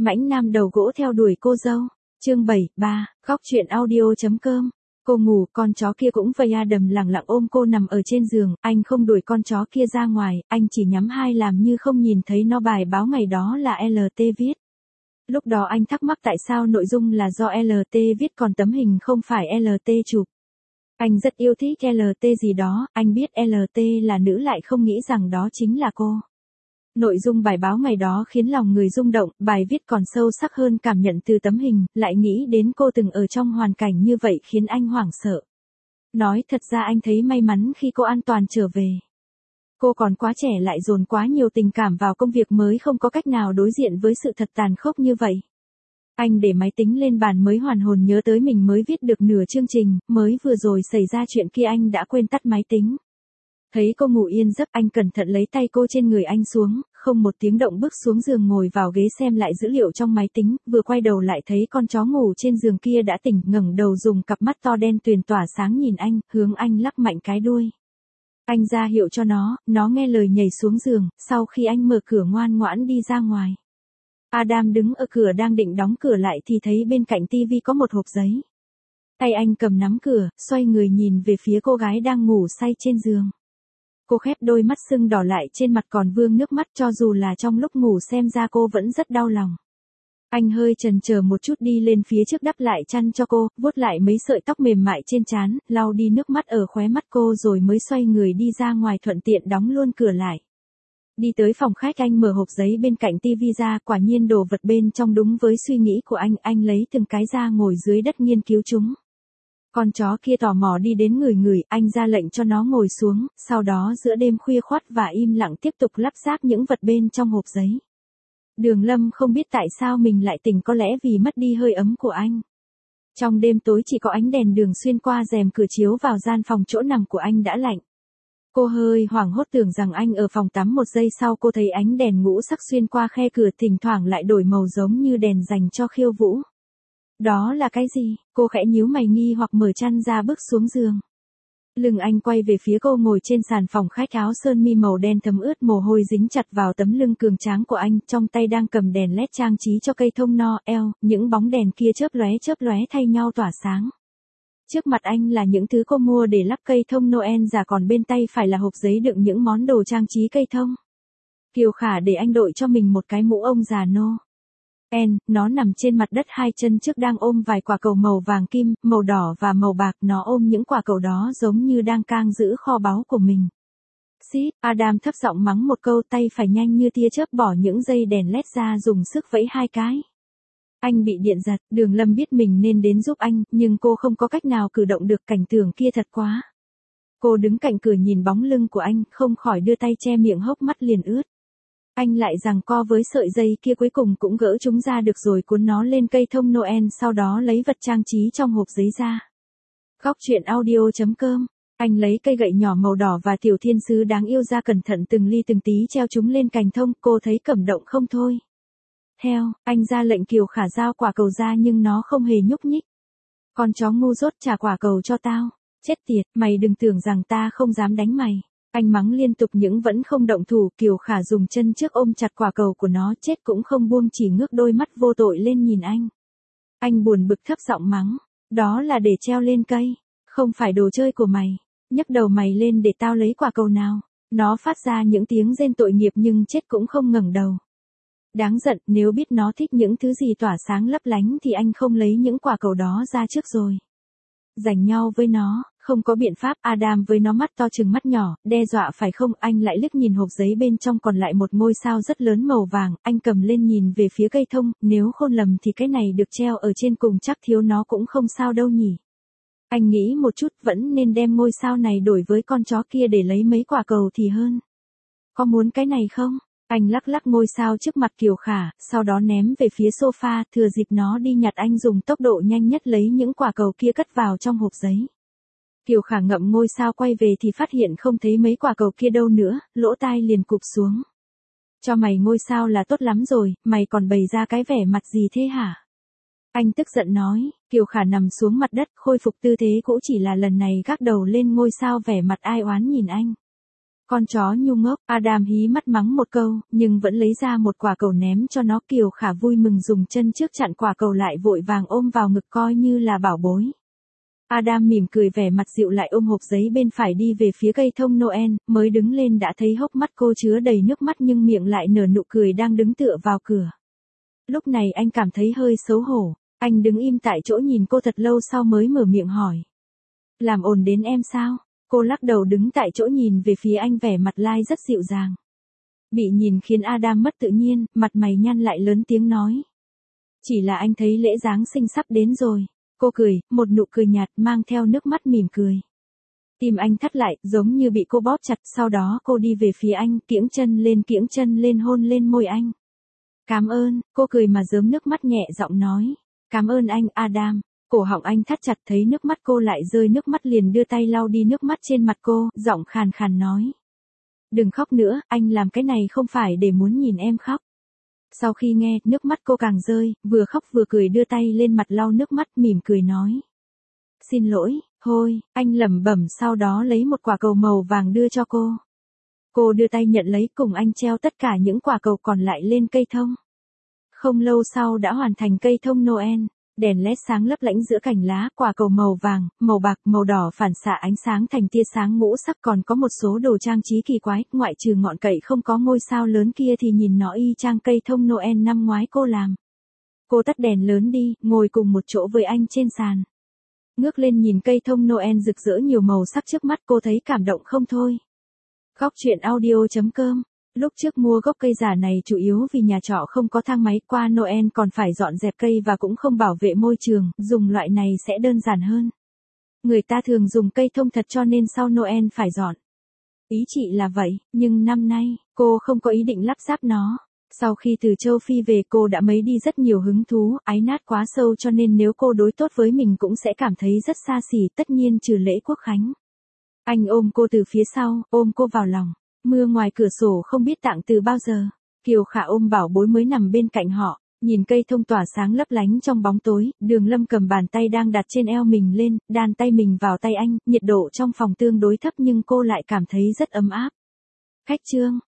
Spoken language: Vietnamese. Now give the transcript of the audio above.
Mãnh nam đầu gỗ theo đuổi cô dâu. Chương 73, Góc chuyện audio.com. Cô ngủ, con chó kia cũng vây. Adam lặng lặng ôm cô nằm ở trên giường, anh không đuổi con chó kia ra ngoài, anh chỉ nhắm hai làm như không nhìn thấy nó. Bài báo ngày đó là LT viết. Lúc đó anh thắc mắc tại sao nội dung là do LT viết còn tấm hình không phải LT chụp. Anh rất yêu thích LT gì đó, anh biết LT là nữ lại không nghĩ rằng đó chính là cô. Nội dung bài báo ngày đó khiến lòng người rung động, bài viết còn sâu sắc hơn cảm nhận từ tấm hình, lại nghĩ đến cô từng ở trong hoàn cảnh như vậy khiến anh hoảng sợ. Nói thật ra anh thấy may mắn khi cô an toàn trở về. Cô còn quá trẻ lại dồn quá nhiều tình cảm vào công việc mới không có cách nào đối diện với sự thật tàn khốc như vậy. Anh để máy tính lên bàn mới hoàn hồn nhớ tới mình mới viết được nửa chương trình, mới vừa rồi xảy ra chuyện kia anh đã quên tắt máy tính. Thấy cô ngủ yên giấc anh cẩn thận lấy tay cô trên người anh xuống, không một tiếng động bước xuống giường ngồi vào ghế xem lại dữ liệu trong máy tính, vừa quay đầu lại thấy con chó ngủ trên giường kia đã tỉnh, ngẩng đầu dùng cặp mắt to đen tuyền tỏa sáng nhìn anh, hướng anh lắc mạnh cái đuôi. Anh ra hiệu cho nó nghe lời nhảy xuống giường, sau khi anh mở cửa ngoan ngoãn đi ra ngoài. Adam đứng ở cửa đang định đóng cửa lại thì thấy bên cạnh tivi có một hộp giấy. Tay anh cầm nắm cửa, xoay người nhìn về phía cô gái đang ngủ say trên giường. Cô khép đôi mắt sưng đỏ lại trên mặt còn vương nước mắt, cho dù là trong lúc ngủ xem ra cô vẫn rất đau lòng. Anh hơi chần chờ một chút đi lên phía trước đắp lại chăn cho cô, vuốt lại mấy sợi tóc mềm mại trên trán, lau đi nước mắt ở khóe mắt cô rồi mới xoay người đi ra ngoài thuận tiện đóng luôn cửa lại. Đi tới phòng khách anh mở hộp giấy bên cạnh tivi ra, quả nhiên đồ vật bên trong đúng với suy nghĩ của anh lấy từng cái ra ngồi dưới đất nghiên cứu chúng. Con chó kia tò mò đi đến ngửi, anh ra lệnh cho nó ngồi xuống, sau đó giữa đêm khuya khoắt và im lặng tiếp tục lắp ráp những vật bên trong hộp giấy. Đường Lâm không biết tại sao mình lại tỉnh, có lẽ vì mất đi hơi ấm của anh. Trong đêm tối chỉ có ánh đèn đường xuyên qua rèm cửa chiếu vào gian phòng chỗ nằm của anh đã lạnh. Cô hơi hoảng hốt tưởng rằng anh ở phòng tắm, một giây sau cô thấy ánh đèn ngũ sắc xuyên qua khe cửa thỉnh thoảng lại đổi màu giống như đèn dành cho khiêu vũ. Đó là cái gì? Cô khẽ nhíu mày nghi hoặc mở chăn ra bước xuống giường. Lưng anh quay về phía cô ngồi trên sàn phòng khách, áo sơ mi màu đen thấm ướt mồ hôi dính chặt vào tấm lưng cường tráng của anh, trong tay đang cầm đèn led trang trí cho cây thông Noel, những bóng đèn kia chớp lóe thay nhau tỏa sáng. Trước mặt anh là những thứ cô mua để lắp cây thông Noel giả, còn bên tay phải là hộp giấy đựng những món đồ trang trí cây thông. Kiều Khả để anh đội cho mình một cái mũ ông già nó nằm trên mặt đất, hai chân trước đang ôm vài quả cầu màu vàng kim, màu đỏ và màu bạc, nó ôm những quả cầu đó giống như đang cang giữ kho báu của mình. Xít, Adam thấp giọng mắng một câu, tay phải nhanh như tia chớp bỏ những dây đèn led ra dùng sức vẫy hai cái. Anh bị điện giật, Đường Lâm biết mình nên đến giúp anh, nhưng cô không có cách nào cử động được, cảnh tượng kia thật quá. Cô đứng cạnh cửa nhìn bóng lưng của anh, không khỏi đưa tay che miệng, hốc mắt liền ướt. Anh lại giằng co với sợi dây kia, cuối cùng cũng gỡ chúng ra được rồi cuốn nó lên cây thông Noel, sau đó lấy vật trang trí trong hộp giấy ra. Góc chuyện audio.com. Anh lấy cây gậy nhỏ màu đỏ và tiểu thiên sứ đáng yêu ra, cẩn thận từng ly từng tí treo chúng lên cành thông, cô thấy cảm động không thôi. Theo, anh ra lệnh Kiều Khả giao quả cầu ra nhưng nó không hề nhúc nhích. Con chó ngu dốt, trả quả cầu cho tao. Chết tiệt, mày đừng tưởng rằng ta không dám đánh mày. Anh mắng liên tục nhưng vẫn không động thủ. Kiều Khả dùng chân trước ôm chặt quả cầu của nó, chết cũng không buông, chỉ ngước đôi mắt vô tội lên nhìn anh. Anh buồn bực thấp giọng mắng, đó là để treo lên cây, không phải đồ chơi của mày. Nhấc đầu mày lên để tao lấy quả cầu nào. Nó phát ra những tiếng rên tội nghiệp nhưng chết cũng không ngẩng đầu. Đáng giận, nếu biết nó thích những thứ gì tỏa sáng lấp lánh thì anh không lấy những quả cầu đó ra trước rồi. Giành nhau với nó, không có biện pháp. Adam với nó mắt to trừng mắt nhỏ, đe dọa phải không? Anh lại liếc nhìn hộp giấy bên trong còn lại một ngôi sao rất lớn màu vàng, anh cầm lên nhìn về phía cây thông, nếu không lầm thì cái này được treo ở trên cùng, chắc thiếu nó cũng không sao đâu nhỉ. Anh nghĩ một chút, vẫn nên đem ngôi sao này đổi với con chó kia để lấy mấy quả cầu thì hơn. Có muốn cái này không? Anh lắc lắc ngôi sao trước mặt Kiều Khả, sau đó ném về phía sofa, thừa dịp nó đi nhặt anh dùng tốc độ nhanh nhất lấy những quả cầu kia cất vào trong hộp giấy. Kiều Khả ngậm ngôi sao quay về thì phát hiện không thấy mấy quả cầu kia đâu nữa, lỗ tai liền cụp xuống. Cho mày ngôi sao là tốt lắm rồi, mày còn bày ra cái vẻ mặt gì thế hả? Anh tức giận nói. Kiều Khả nằm xuống mặt đất, khôi phục tư thế cũ, chỉ là lần này gác đầu lên ngôi sao, vẻ mặt ai oán nhìn anh. Con chó ngu ngốc, Adam hí mắt mắng một câu, nhưng vẫn lấy ra một quả cầu ném cho nó. Kiều Khả vui mừng dùng chân trước chặn quả cầu lại vội vàng ôm vào ngực coi như là bảo bối. Adam mỉm cười vẻ mặt dịu lại ôm hộp giấy bên phải đi về phía cây thông Noel, mới đứng lên đã thấy hốc mắt cô chứa đầy nước mắt nhưng miệng lại nở nụ cười đang đứng tựa vào cửa. Lúc này anh cảm thấy hơi xấu hổ, anh đứng im tại chỗ nhìn cô thật lâu sau mới mở miệng hỏi. Làm ồn đến em sao? Cô lắc đầu đứng tại chỗ nhìn về phía anh vẻ mặt lai rất dịu dàng. Bị nhìn khiến Adam mất tự nhiên, mặt mày nhăn lại lớn tiếng nói. Chỉ là anh thấy lễ Giáng sinh sắp đến rồi. Cô cười, một nụ cười nhạt mang theo nước mắt mỉm cười. Tim anh thắt lại, giống như bị cô bóp chặt, sau đó cô đi về phía anh, kiễng chân lên hôn lên môi anh. Cảm ơn, cô cười mà rớm nước mắt nhẹ giọng nói. Cảm ơn anh, Adam. Cổ họng anh thắt chặt thấy nước mắt cô lại rơi nước mắt liền đưa tay lau đi nước mắt trên mặt cô, giọng khàn khàn nói. Đừng khóc nữa, anh làm cái này không phải để muốn nhìn em khóc. Sau khi nghe, nước mắt cô càng rơi, vừa khóc vừa cười đưa tay lên mặt lau nước mắt mỉm cười nói. Xin lỗi, thôi, anh lẩm bẩm sau đó lấy một quả cầu màu vàng đưa cho cô. Cô đưa tay nhận lấy cùng anh treo tất cả những quả cầu còn lại lên cây thông. Không lâu sau đã hoàn thành cây thông Noel. Đèn led sáng lấp lánh giữa cành lá, quả cầu màu vàng, màu bạc, màu đỏ phản xạ ánh sáng thành tia sáng ngũ sắc còn có một số đồ trang trí kỳ quái, ngoại trừ ngọn cậy không có ngôi sao lớn kia thì nhìn nó y chang cây thông Noel năm ngoái cô làm. Cô tắt đèn lớn đi, ngồi cùng một chỗ với anh trên sàn. Ngước lên nhìn cây thông Noel rực rỡ nhiều màu sắc trước mắt cô thấy cảm động không thôi. Góc truyện audio.com. Lúc trước mua gốc cây giả này chủ yếu vì nhà trọ không có thang máy, qua Noel còn phải dọn dẹp cây và cũng không bảo vệ môi trường, dùng loại này sẽ đơn giản hơn. Người ta thường dùng cây thông thật cho nên sau Noel phải dọn. Ý chị là vậy, nhưng năm nay, cô không có ý định lắp ráp nó. Sau khi từ châu Phi về cô đã mấy đi rất nhiều hứng thú, ái nát quá sâu cho nên nếu cô đối tốt với mình cũng sẽ cảm thấy rất xa xỉ, tất nhiên trừ lễ Quốc khánh. Anh ôm cô từ phía sau, ôm cô vào lòng. Mưa ngoài cửa sổ không biết tặng từ bao giờ. Kiều Khả ôm bảo bối mới nằm bên cạnh họ, nhìn cây thông tỏa sáng lấp lánh trong bóng tối, Đường Lâm cầm bàn tay đang đặt trên eo mình lên, đan tay mình vào tay anh, nhiệt độ trong phòng tương đối thấp nhưng cô lại cảm thấy rất ấm áp. Khách trương,